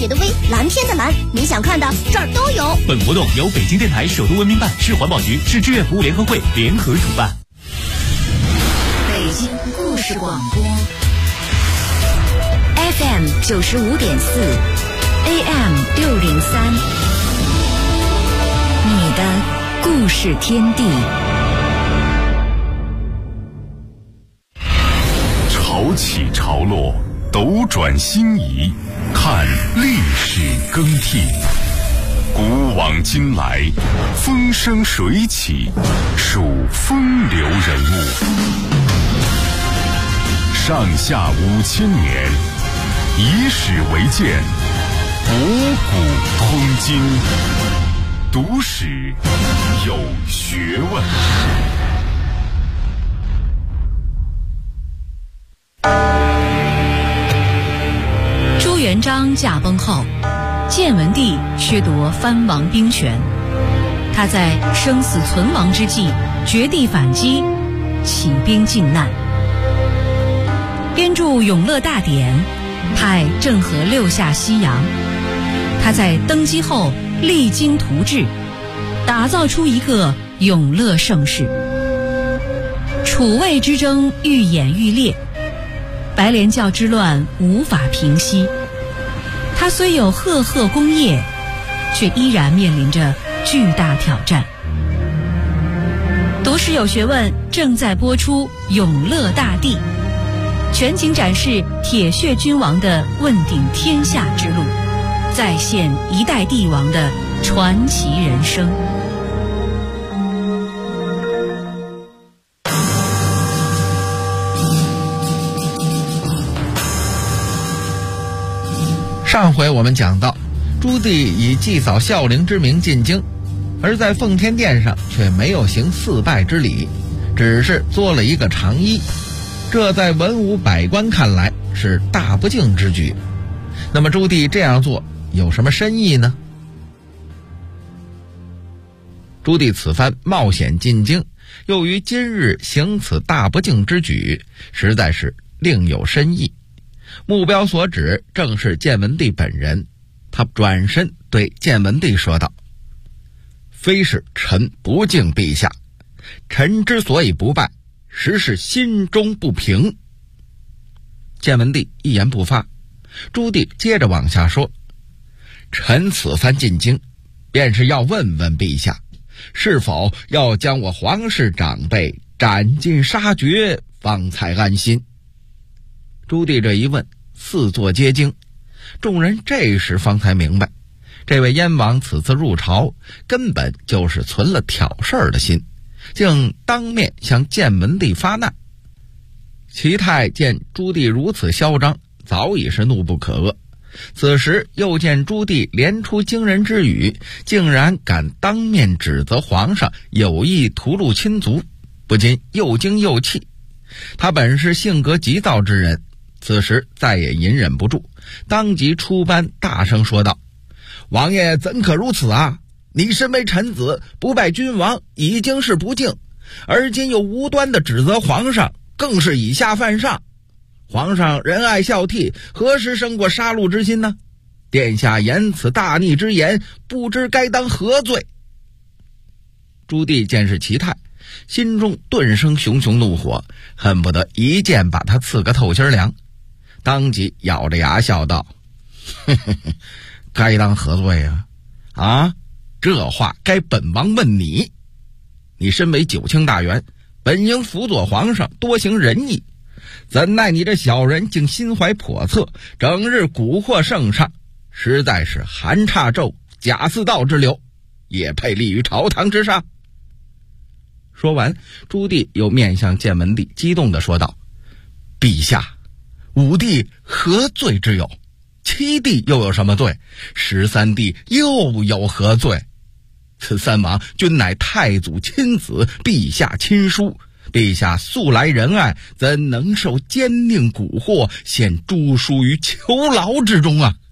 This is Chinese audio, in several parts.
血的微，蓝天的蓝，你想看的这儿都有。 本活动由北京电台首都文明办、市环保局、市志愿服务联合会联合主办。 北京故事广播 FM 95.4 AM 603，你的故事天地。 潮起潮落，斗转星移，看历史更替。古往今来，风生水起，数风流人物。上下5000年，以史为鉴，博古通今，读史有学问。 朱元璋驾崩后，建文帝削夺藩王兵权，他在生死存亡之际绝地反击，起兵靖难，编著《永乐大典》，派郑和六下西洋。他在登基后励精图治，打造出一个永乐盛世。楚魏之争愈演愈烈，白莲教之乱无法平息。他虽有赫赫功业，却依然面临着巨大挑战。读史有学问正在播出《永乐大帝》，全景展示铁血君王的问鼎天下之路，再现一代帝王的传奇人生。 上回我们讲到，朱棣以祭扫孝陵之名进京，而在奉天殿上却没有行四拜之礼，只是作了一个长揖。这在文武百官看来是大不敬之举。那么朱棣这样做有什么深意呢？朱棣此番冒险进京，又于今日行此大不敬之举，实在是另有深意。目标所指正是建文帝本人。他转身对建文帝说道：非是臣不敬陛下，臣之所以不拜，实是心中不平。建文帝一言不发。朱棣接着往下说：臣此番进京，便是要问问陛下，是否要将我皇室长辈斩尽杀绝，方才安心。朱棣这一问，四座皆惊，众人这时方才明白，这位燕王此次入朝，根本就是存了挑事儿的心，竟当面向建文帝发难。齐泰见朱棣如此嚣张，早已是怒不可遏。此时又见朱棣连出惊人之语，竟然敢当面指责皇上有意屠戮亲族，不禁又惊又气。他本是性格急躁之人，此时再也隐忍不住，当即出班大声说道：王爷怎可如此啊！你身为臣子，不拜君王已经是不敬，而今又无端的指责皇上，更是以下犯上。皇上仁爱孝悌，何时生过杀戮之心呢？殿下言此大逆之言，不知该当何罪。朱棣见是齐泰，心中顿生熊熊怒火，恨不得一剑把他刺个透心凉。当即咬着牙笑道：该当何罪啊？这话该本王问你。你身为九卿大员，本应辅佐皇上，多行仁义，怎奈你这小人竟心怀叵测，整日蛊惑圣上，实在是寒岔纣贾似道之流，也配立于朝堂之上。说完，朱棣又面向建文帝激动地说道：陛下，武帝何罪之有？七弟又有什么罪？13弟又有何罪？此三王均乃太祖亲子，陛下亲疏，陛下素来仁爱，怎能受奸佞蛊惑，陷诛书于囚牢之中啊？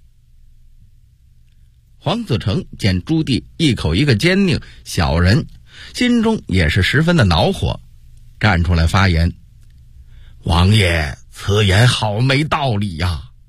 黄子成见朱棣一口一个奸佞小人，心中也是十分的恼火，站出来发言：王爷此言好没道理呀！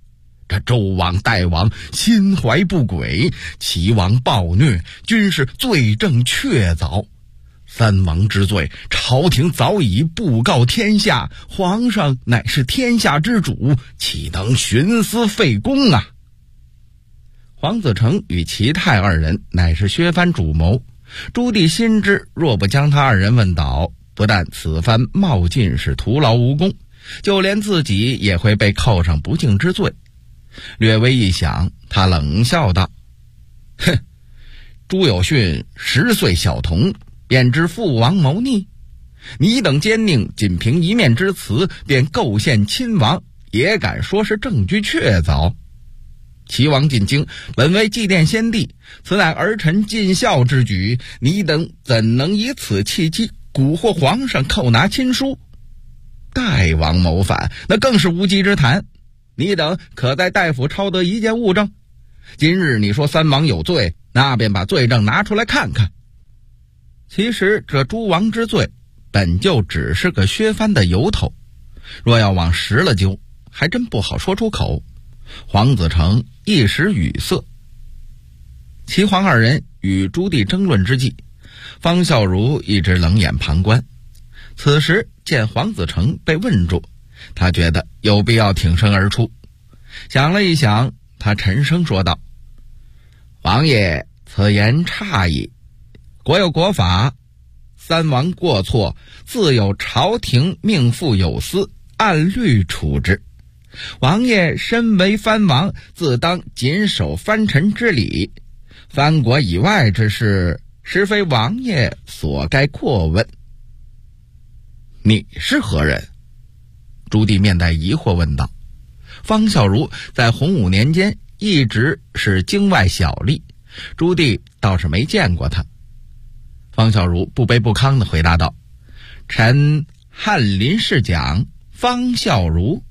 这周王代王心怀不轨，齐王暴虐，均是罪证确凿。三王之罪，朝廷早已布告天下，皇上乃是天下之主，岂能徇私废公啊？黄子成与齐泰二人乃是削藩主谋，朱棣心知若不将他二人问倒，不但此番冒进是徒劳无功，就连自己也会被扣上不敬之罪。略微一想，他冷笑道：哼，朱有训10岁小童，便知父王谋逆，你等奸佞仅凭一面之词便构陷亲王，也敢说是证据确凿？齐王进京本为祭奠先帝，此乃儿臣尽孝之举，你等怎能以此契机蛊惑皇上扣拿亲书？代王谋反，那更是无稽之谈，你等可在代府抄得一件物证？今日你说三王有罪，那便把罪证拿出来看看。其实这诸王之罪本就只是个削藩的由头，若要往实了揪，还真不好说出口。黄子成一时语塞。齐黄二人与朱棣争论之际，方孝孺一直冷眼旁观。此时见黄子成被问住，他觉得有必要挺身而出。想了一想，他沉声说道：王爷此言差矣，国有国法，三王过错，自有朝廷命妇有司，按律处置。王爷身为藩王，自当谨守藩臣之礼，藩国以外之事，实非王爷所该过问。你是何人？朱棣面带疑惑问道。方孝孺在洪武年间一直是京外小吏，朱棣倒是没见过他。方孝孺不卑不亢地回答道：臣翰林侍讲方孝孺。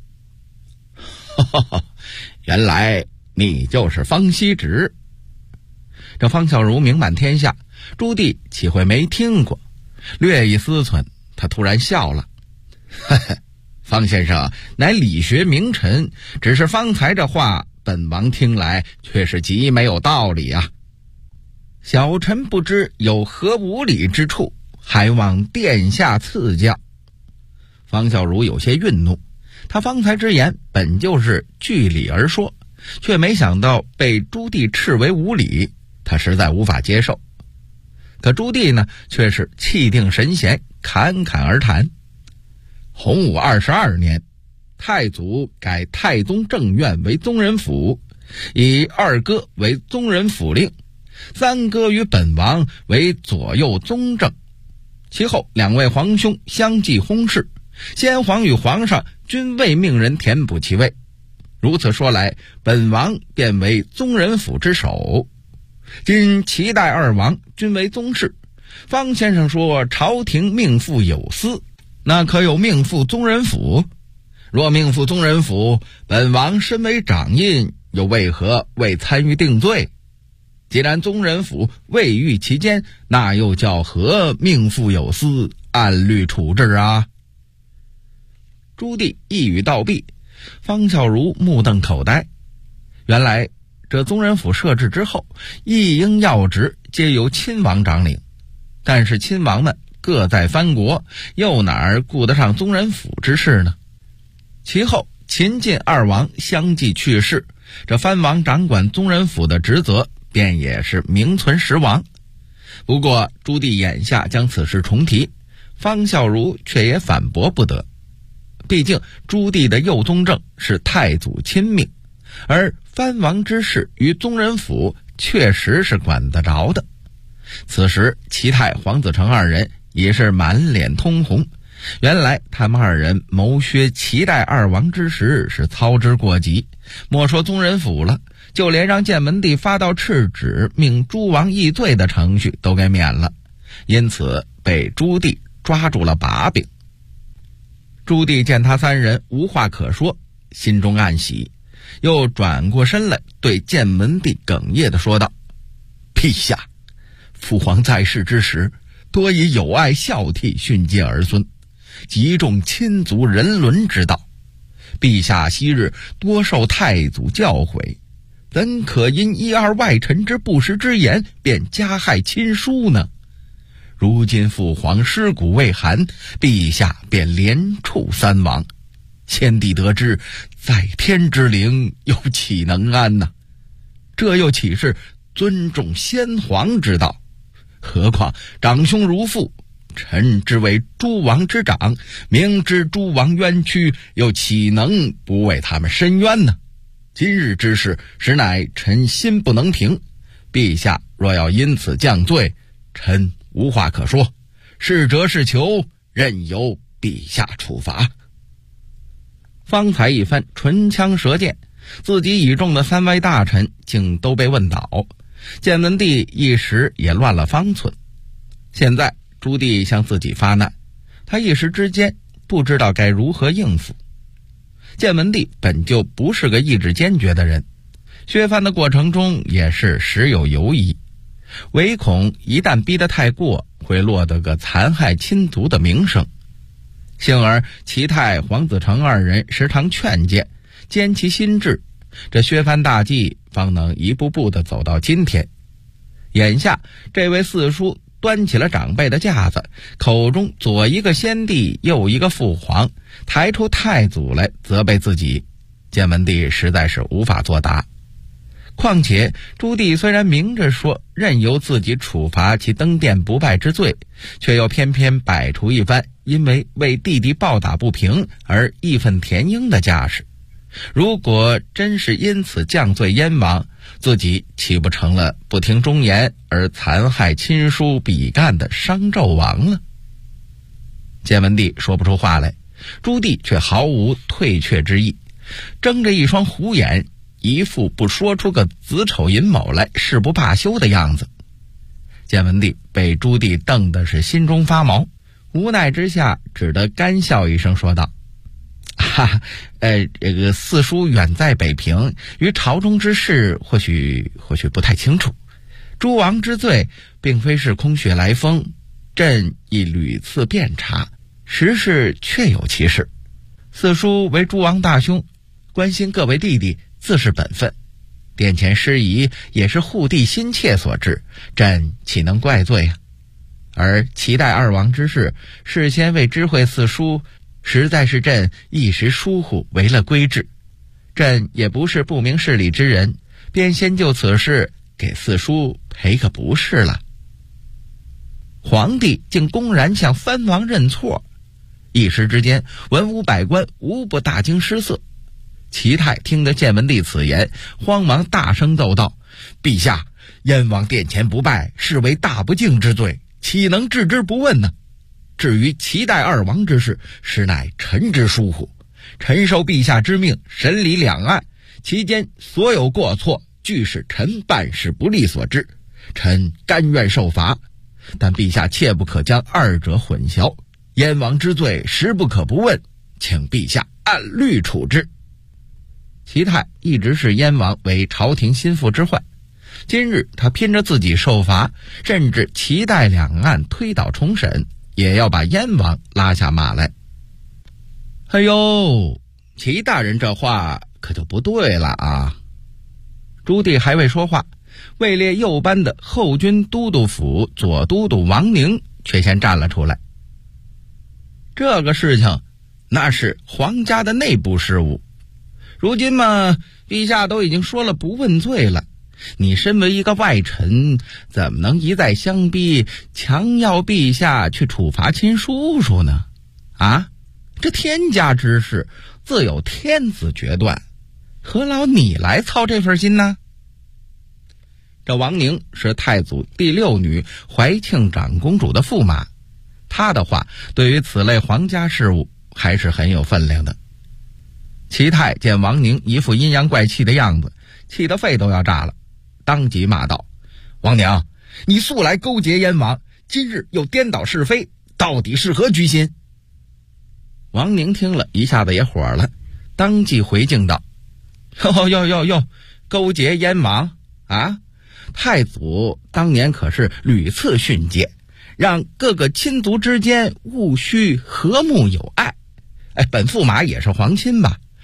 原来你就是方希直。这方孝孺名满天下，朱棣岂会没听过？略一思忖，他突然笑了：方先生乃理学名臣，只是方才这话本王听来却是极没有道理啊。小臣不知有何无理之处，还望殿下赐教。方孝孺有些愠怒，他方才之言本就是据理而说，却没想到被朱棣斥为无理，他实在无法接受。可朱棣呢，却是气定神闲，侃侃而谈。洪武22年，太祖改太宗正院为宗人府，以二哥为宗人府令，三哥与本王为左右宗正。其后两位皇兄相继薨逝，先皇与皇上均未命人填补其位。如此说来，本王便为宗人府之首。今齐代二王均为宗室，方先生说朝廷命妇有司，那可有命妇宗人府？若命妇宗人府，本王身为掌印，又为何未参与定罪？既然宗人府未遇其间，那又叫何命妇有司，按律处置啊？朱棣一语道毕，方孝孺目瞪口呆。原来这宗人府设置之后，一应要职皆由亲王掌领，但是亲王们各在藩国，又哪儿顾得上宗人府之事呢？其后秦晋二王相继去世，这藩王掌管宗人府的职责便也是名存实亡。不过朱棣眼下将此事重提，方孝孺却也反驳不得。毕竟朱棣的右宗正是太祖亲命，而藩王之事于宗人府确实是管得着的。此时齐泰、黄子成二人也是满脸通红，原来他们二人谋削齐代二王之时是操之过急，莫说宗人府了，就连让建文帝发道敕旨命诸王议罪的程序都给免了，因此被朱棣抓住了把柄。朱棣见他三人无话可说，心中暗喜，又转过身来对建文帝哽咽地说道：陛下，父皇在世之时，多以友爱孝悌训诫儿孙，极重亲族人伦之道。 陛下昔日多受太祖教诲，怎可因一二外臣之不实之言便加害亲疏呢？如今父皇尸骨未寒，陛下便连处3王，先帝得知，在天之灵又岂能安呢？这又岂是尊重先皇之道？何况长兄如父，臣之为诸王之长，明知诸王冤屈，又岂能不为他们申冤呢？今日之事，实乃臣心不能平。陛下若要因此降罪，臣无话可说，是折是求，任由陛下处罚。方才一番唇枪舌剑，自己倚重的3位大臣竟都被问倒，建文帝一时也乱了方寸。现在朱棣向自己发难，他一时之间不知道该如何应付。建文帝本就不是个意志坚决的人，削藩的过程中也是时有犹疑，唯恐一旦逼得太过，会落得个残害亲族的名声。幸而齐泰、黄子成2人时常劝谏，坚其心志，这削藩大计方能一步步地走到今天。眼下这位四叔端起了长辈的架子，口中左一个先帝，右一个父皇，抬出太祖来责备自己，建文帝实在是无法作答。况且朱棣虽然明着说任由自己处罚其登殿不拜之罪，却又偏偏摆出一番因为为弟弟暴打不平而义愤填膺的架势。如果真是因此降罪燕王，自己岂不成了不听忠言而残害亲疏比干的商纣王了？建文帝说不出话来，朱棣却毫无退却之意，睁着一双虎眼，一副不说出个子丑寅卯来誓不罢休的样子。建文帝被朱棣瞪的是心中发毛，无奈之下只得干笑一声说道：这个四叔远在北平，于朝中之事或许不太清楚。诸王之罪并非是空穴来风，朕亦屡次遍查，实是确有其事。四叔为诸王大兄，关心各位弟弟自是本分，殿前失仪也是护弟心切所致，朕岂能怪罪啊？而齐代2王之事，事先未知会四叔，实在是朕一时疏忽，违了规制。朕也不是不明事理之人，便先就此事给四叔赔个不是了。皇帝竟公然向3王认错，一时之间文武百官无不大惊失色。齐泰听得建文帝此言，慌忙大声奏道：陛下，燕王殿前不拜，是为大不敬之罪，岂能置之不问呢？至于齐代2王之事，实乃臣之疏忽，臣受陛下之命审理两案，其间所有过错，俱是臣办事不力所致，臣甘愿受罚，但陛下切不可将2者混淆，燕王之罪实不可不问，请陛下按律处置。齐泰一直视燕王为朝廷心腹之患，今日他拼着自己受罚，甚至齐代两案推倒重审，也要把燕王拉下马来。哎呦，齐大人这话可就不对了啊！朱棣还未说话，位列右班的后军都督府左都督王宁却先站了出来。这个事情那是皇家的内部事务，如今嘛，陛下都已经说了不问罪了，你身为一个外臣，怎么能一再相逼，强要陛下去处罚亲叔叔呢？啊，这天家之事，自有天子决断，何劳你来操这份心呢？这王宁是太祖第6女怀庆长公主的驸马，他的话对于此类皇家事务还是很有分量的。齐泰见王宁一副阴阳怪气的样子，气得肺都要炸了，当即骂道：王宁，你素来勾结燕王，今日又颠倒是非，到底是何居心？王宁听了一下子也火了，当即回敬道：哟，勾结燕王啊！太祖当年可是屡次训诫，让各个亲族之间务须和睦友爱。本驸马也是皇亲吧，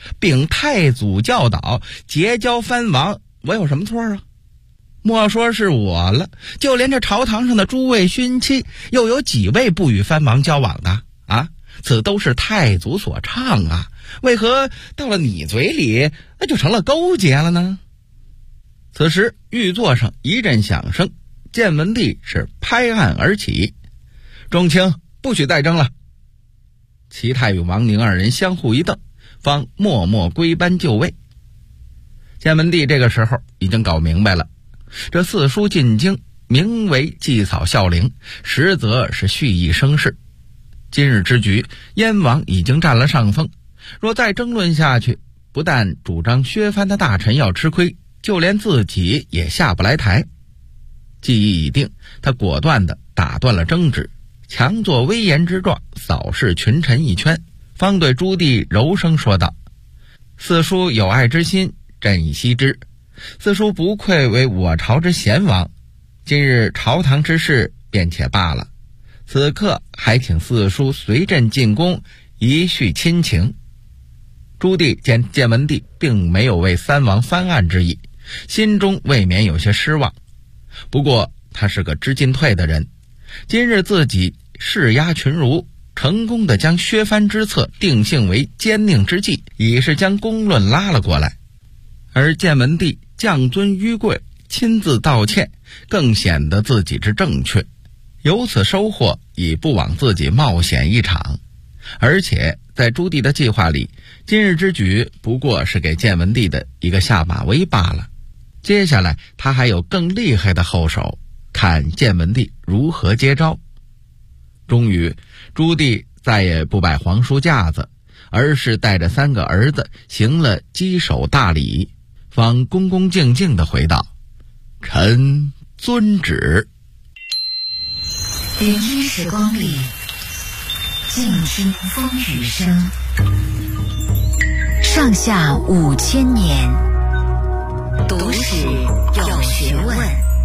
禀太祖教导结交藩王，我有什么错啊？莫说是我了，就连这朝堂上的诸位勋戚，又有几位不与藩王交往的啊？此都是太祖所倡啊，为何到了你嘴里，那就成了勾结了呢？此时御座上一阵响声，建文帝是拍案而起，众卿不许再争了。齐泰与王宁二人相互一瞪，方默默归班就位。建文帝这个时候已经搞明白了，这四书进京名为祭扫孝陵，实则是蓄意生事。今日之局，燕王已经占了上风，若再争论下去，不但主张削藩的大臣要吃亏，就连自己也下不来台。计议已定，他果断地打断了争执，强作威严之状，扫视群臣一圈，方对朱棣柔声说道：四叔有爱之心，朕已悉知。四叔不愧为我朝之贤王，今日朝堂之事便且罢了，此刻还请四叔随朕进宫，以叙亲情。朱棣见建文帝并没有为三王翻案之意，心中未免有些失望。不过他是个知进退的人，今日自己势压群儒，成功地将削藩之策定性为奸佞之计，已是将公论拉了过来。而建文帝降尊于贵，亲自道歉，更显得自己之正确，由此收获已不枉自己冒险一场。而且在朱棣的计划里，今日之举不过是给建文帝的一个下马威罢了。接下来他还有更厉害的后手，看建文帝如何接招。终于朱棣再也不摆皇叔架子，而是带着三个儿子行了稽首大礼，方恭恭敬敬地回道：臣遵旨。 点滴时光里，静听风雨声，上下5000年，读史有学问。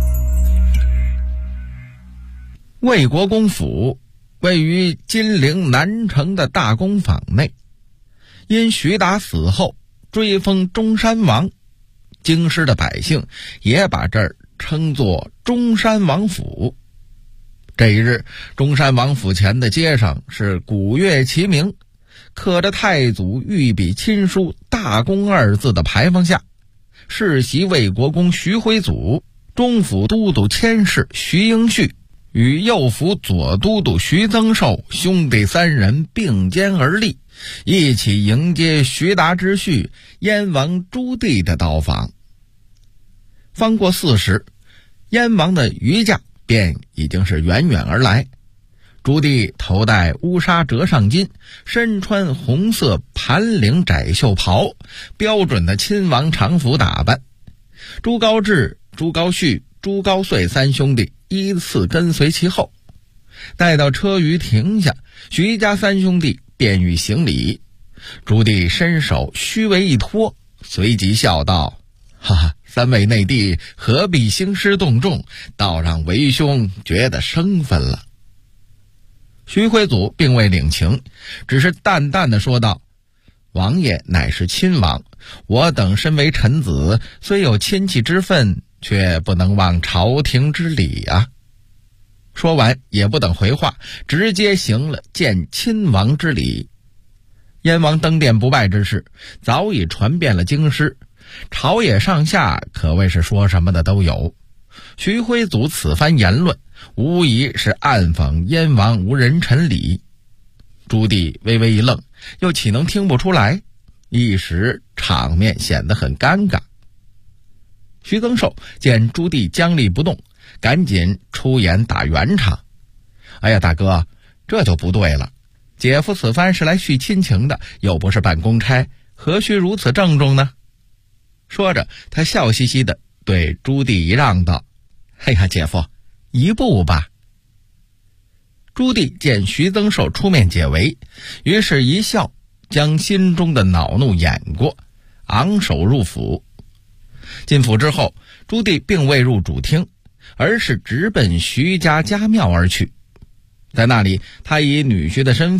魏国公府位于金陵南城的大公坊内，因徐达死后追封中山王，京师的百姓也把这儿称作中山王府。这一日，中山王府前的街上是鼓乐齐鸣，刻着太祖御笔亲书大公2字的牌坊下，世袭魏国公徐辉祖、中府都督佥事徐应绪与右府左都督徐增寿兄弟3人并肩而立，一起迎接徐达之婿燕王朱棣的到访。方过4时，燕王的御驾便已经是远远而来。朱棣头戴乌纱折上巾，身穿红色盘领窄袖袍，标准的亲王常服打扮。朱高炽、朱高煦、朱高燧3兄弟依次跟随其后。待到车舆停下，徐家3兄弟便欲行礼。朱棣伸手虚为一托，随即笑道：哈哈，3位内弟何必兴师动众，倒让为兄觉得生分了。徐辉祖并未领情，只是淡淡的说道：王爷乃是亲王，我等身为臣子，虽有亲戚之分，却不能忘朝廷之礼啊。说完也不等回话，直接行了见亲王之礼。燕王登殿不拜之事早已传遍了京师，朝野上下可谓是说什么的都有。徐辉祖此番言论无疑是暗讽燕王无人臣礼。朱棣微微一愣，又岂能听不出来？一时场面显得很尴尬。徐增寿见朱棣僵立不动，赶紧出言打圆场：哎呀大哥，这就不对了，姐夫此番是来续亲情的，又不是办公差，何须如此郑重呢？说着他笑嘻嘻地对朱棣一让道：哎呀姐夫，一步吧。朱棣见徐增寿出面解围，于是一笑，将心中的恼怒掩过，昂首入府。进府之后，朱棣并未入主厅，而是直奔徐家家庙而去。在那里，他以女婿的身份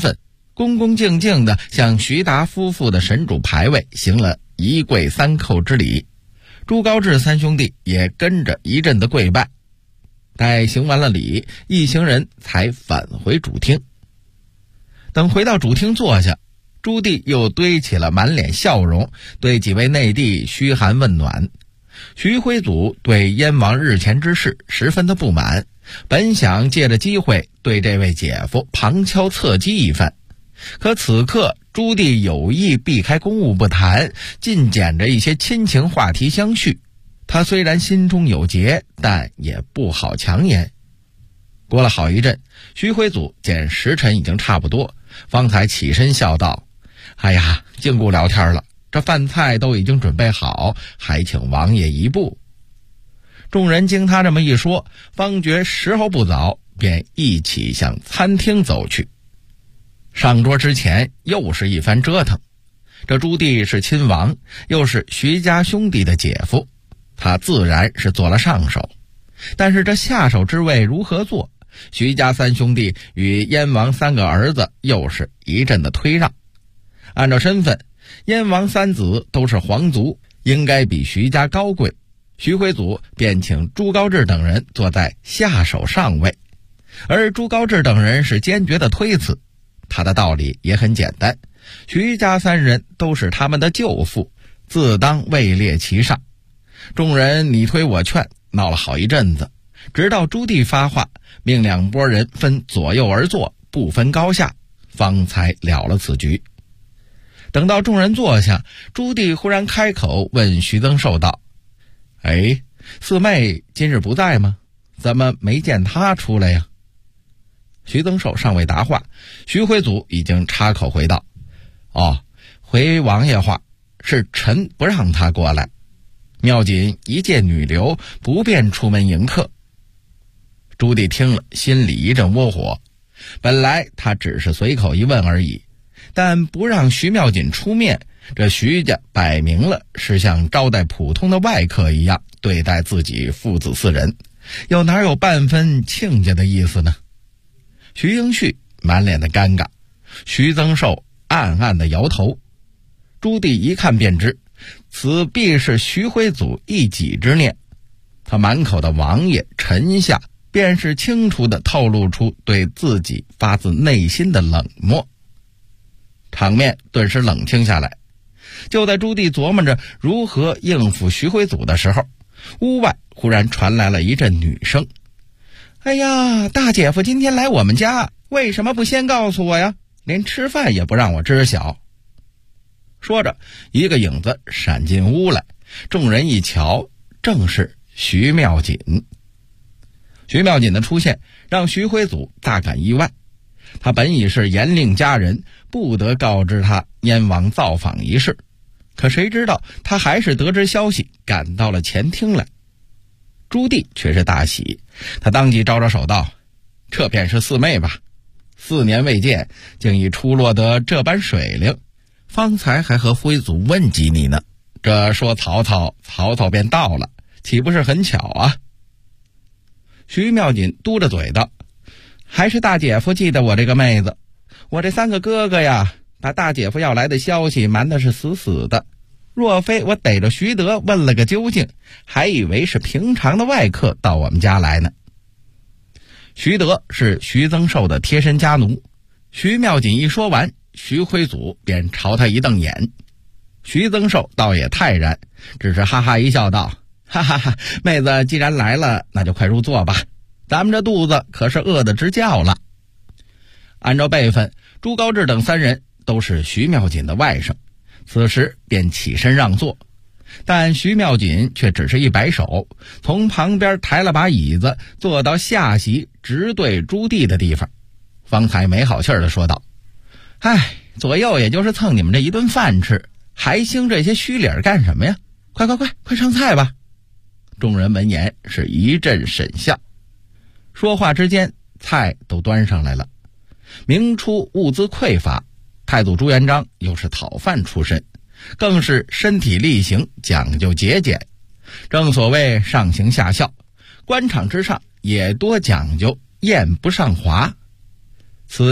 恭恭敬敬地向徐达夫妇的神主牌位行了一跪三叩之礼。朱高炽三兄弟也跟着一阵的跪拜。待行完了礼，一行人才返回主厅。等回到主厅坐下，朱棣又堆起了满脸笑容，对几位内弟嘘寒问暖。徐徽祖对燕王日前之事十分的不满，本想借着机会对这位姐夫旁敲侧击一番，可此刻朱棣有意避开公务不谈，尽捡着一些亲情话题相续。他虽然心中有结，但也不好强言。过了好一阵，徐徽祖见时辰已经差不多，方才起身笑道：哎呀，禁锢聊天了，这饭菜都已经准备好，还请王爷一步。众人经他这么一说，方觉时候不早，便一起向餐厅走去。上桌之前又是一番折腾。这朱棣是亲王，又是徐家兄弟的姐夫，他自然是做了上手。但是这下手之位如何做，徐家三兄弟与燕王三个儿子又是一阵的推让。按照身份，燕王三子都是皇族，应该比徐家高贵。徐徽祖便请朱高炽等人坐在下手上位，而朱高炽等人是坚决的推辞。他的道理也很简单，徐家三人都是他们的舅父，自当位列其上。众人你推我劝，闹了好一阵子，直到朱棣发话，命两拨人分左右而坐，不分高下，方才了了此局。等到众人坐下，朱棣忽然开口问徐增寿道：哎，四妹今日不在吗？怎么没见她出来呀？徐增寿尚未答话，徐徽祖已经插口回道：回王爷话，是臣不让她过来。妙锦一介女流，不便出门迎客。朱棣听了，心里一阵窝火。本来他只是随口一问而已，但不让徐妙锦出面，这徐家摆明了是像招待普通的外客一样对待自己父子四人，又哪有半分亲家的意思呢？徐英旭满脸的尴尬，徐增寿暗暗的摇头。朱棣一看便知，此必是徐徽祖一己之念。他满口的王爷臣下，便是清楚地透露出对自己发自内心的冷漠。场面顿时冷清下来。就在朱棣琢磨着如何应付徐徽祖的时候，屋外忽然传来了一阵女声：哎呀，大姐夫今天来我们家，为什么不先告诉我呀？连吃饭也不让我知晓。说着，一个影子闪进屋来，众人一瞧，正是徐妙锦。徐妙锦的出现让徐徽祖大感意外，他本已是严令家人不得告知他燕王造访一事，可谁知道他还是得知消息，赶到了前厅来。朱棣却是大喜，他当即招招手道：这便是四妹吧，4年未见，竟已出落得这般水灵，方才还和徽祖问及你呢，这说曹操便到了，岂不是很巧啊？徐妙锦嘟着嘴道：还是大姐夫记得我这个妹子，我这3个哥哥呀，把大姐夫要来的消息瞒的是死死的，若非我逮着徐德问了个究竟，还以为是平常的外客到我们家来呢。徐德是徐增寿的贴身家奴，徐妙锦一说完，徐徽祖便朝他一瞪眼。徐增寿倒也泰然，只是哈哈一笑道：哈哈哈，妹子既然来了，那就快入座吧，咱们这肚子可是饿得直叫了。按照辈分，朱高炽等3人都是徐妙锦的外甥，此时便起身让座，但徐妙锦却只是一摆手，从旁边抬了把椅子，坐到下席直对朱棣的地方，方才没好气儿地说道：哎，左右也就是蹭你们这一顿饭吃，还兴这些虚理儿干什么呀？快上菜吧。众人闻言是一阵沈笑。说话之间，菜都端上来了。明初物资匮乏，太祖朱元璋又是讨饭出身，更是身体力行，讲究节俭。正所谓上行下效，官场之上也多讲究宴不上华。此宴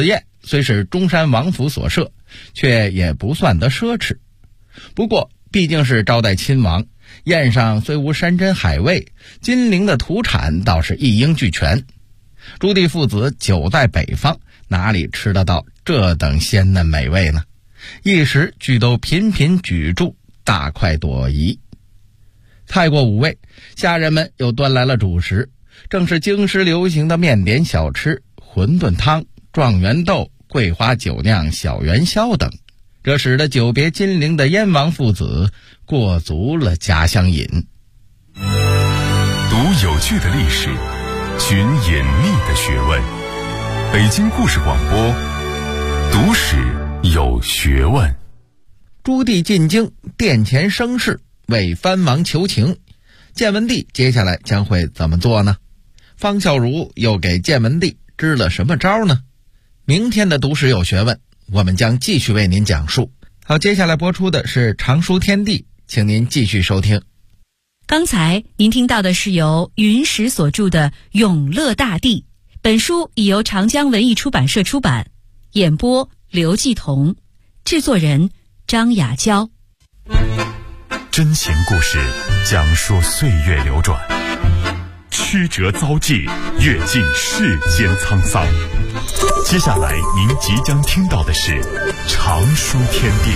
虽是中山王府所设，却也不算得奢侈。不过毕竟是招待亲王，宴上虽无山珍海味，金陵的土产倒是一应俱全。朱棣父子久在北方，哪里吃得到这等鲜嫩美味呢？一时俱都频频举箸，大快朵颐。菜过五味，下人们又端来了主食，正是京师流行的面点小吃，馄饨汤、状元豆、桂花酒酿小元宵等。这使得久别金陵的燕王父子过足了家乡瘾。 读有趣的历史，寻隐秘的学问。北京故事广播，读史有学问。 朱棣进京殿前生事，为藩王求情，建文帝接下来将会怎么做呢？方孝孺又给建文帝支了什么招呢？明天的读史有学问，我们将继续为您讲述。好，接下来播出的是常书天地，请您继续收听。 刚才您听到的是由云石所著的《永乐大帝》，本书已由长江文艺出版社出版，演播刘继彤，制作人张雅娇。 真情故事，讲述岁月流转，曲折遭际，阅尽世间沧桑。接下来您即将听到的是常书天地。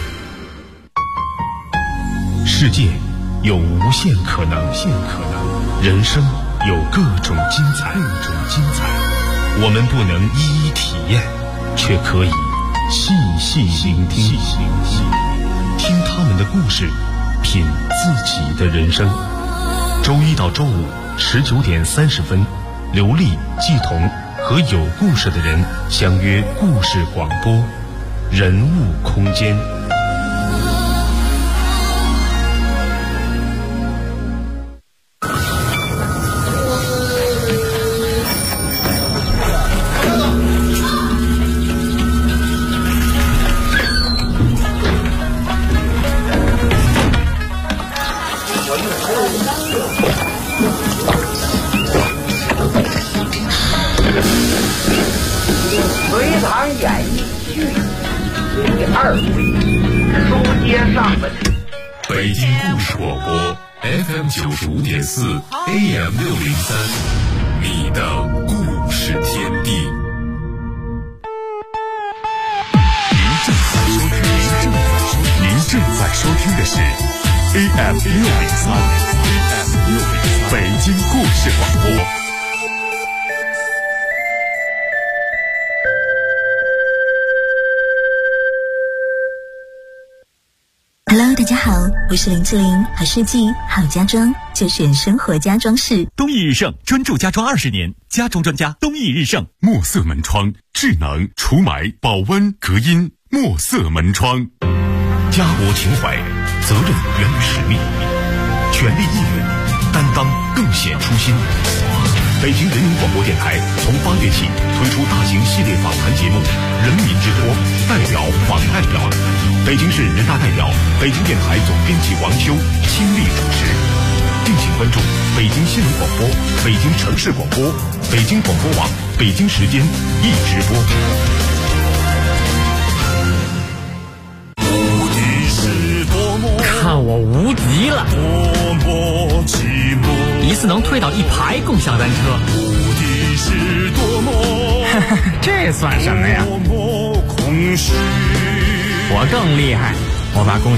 世界有无限可能，人生有各种精彩。我们不能一一体验，却可以细细聆听，听他们的故事，品自己的人生。周一到周五19点30分，刘丽、季彤和有故事的人相约故事广播，人物空间。北京故事广播 FM 95.4 AM 603，你的故事天地。您正在收听的是 AM 603，北京故事广播。 Hello， 大家好，我是林志玲，好设计好家装就选生活家装饰。 东义日盛专注家装20年，家装专家东义日盛。 墨色门窗，智能除霾、保温、隔音。墨色门窗，家国情怀，责任源于使命，全力以赴，担当更显初心。北京人民广播电台从8月起推出大型系列访谈节目《人民之托》，代表访代表。北京市人大代表、北京电台总编辑王修亲力主持，敬请关注北京新闻广播、北京城市广播、北京广播网、北京时间一直播。无敌是多么， 看我无敌了！ 多么寂寞， 一次能推倒1排共享单车。 无敌是多么， 这算什么呀？ 多么空虚。 我更厉害，我把共